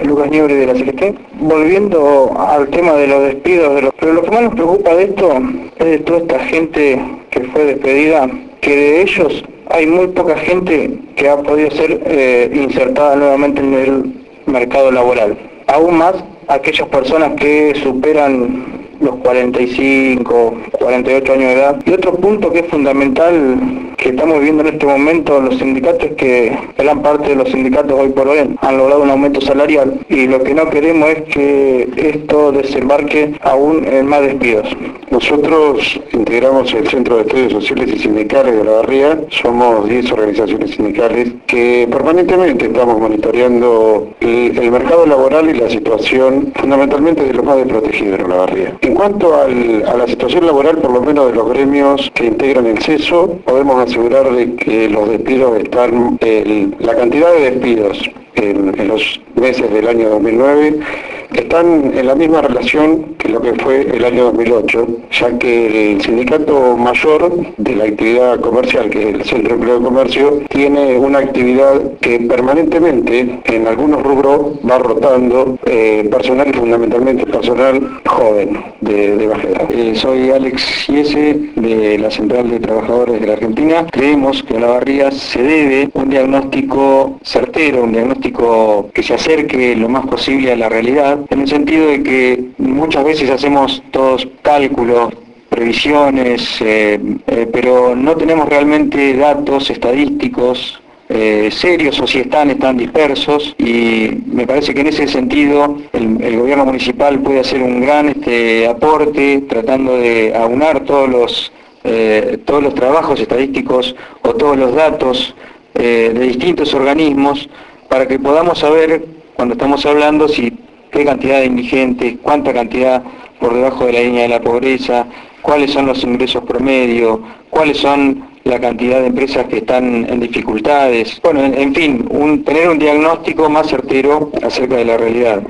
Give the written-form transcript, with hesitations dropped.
Lucas Niebre de la CGT. Volviendo al tema de los despidos, pero lo que más nos preocupa de esto es de toda esta gente que fue despedida, que de ellos hay muy poca gente que ha podido ser insertada nuevamente en el mercado laboral. Aún más aquellas personas que superan los 45, 48 años de edad. Y otro punto que es fundamental que estamos viviendo en este momento los sindicatos es que gran parte de los sindicatos hoy por hoy han logrado un aumento salarial y lo que no queremos es que esto desembarque aún en más despidos. Nosotros integramos el Centro de Estudios Sociales y Sindicales de Olavarría, somos 10 organizaciones sindicales que permanentemente estamos monitoreando el mercado laboral y la situación fundamentalmente de los más desprotegidos de Olavarría. En cuanto a la situación laboral, por lo menos de los gremios que integran el CESO, podemos asegurar de que los despidos están, la cantidad de despidos en los meses del año 2009 están en la misma relación que lo que fue el año 2008, ya que el sindicato mayor de la actividad comercial, que es el Centro de Empleo de Comercio, tiene una actividad que permanentemente en algunos rubros va rotando personal y fundamentalmente personal joven de baja edad. Soy Alex Giese de la Central de Trabajadores de la Argentina. Creemos que a Olavarría se debe un diagnóstico certero, un diagnóstico que se acerque lo más posible a la realidad, en el sentido de que muchas veces hacemos todos cálculos, previsiones, pero no tenemos realmente datos estadísticos serios, o si están dispersos, y me parece que en ese sentido el gobierno municipal puede hacer un gran aporte tratando de aunar todos los trabajos estadísticos o todos los datos de distintos organismos para que podamos saber, cuando estamos hablando, qué cantidad de indigentes, cuánta cantidad por debajo de la línea de la pobreza, cuáles son los ingresos promedio, cuáles son la cantidad de empresas que están en dificultades. Bueno, en fin, tener un diagnóstico más certero acerca de la realidad.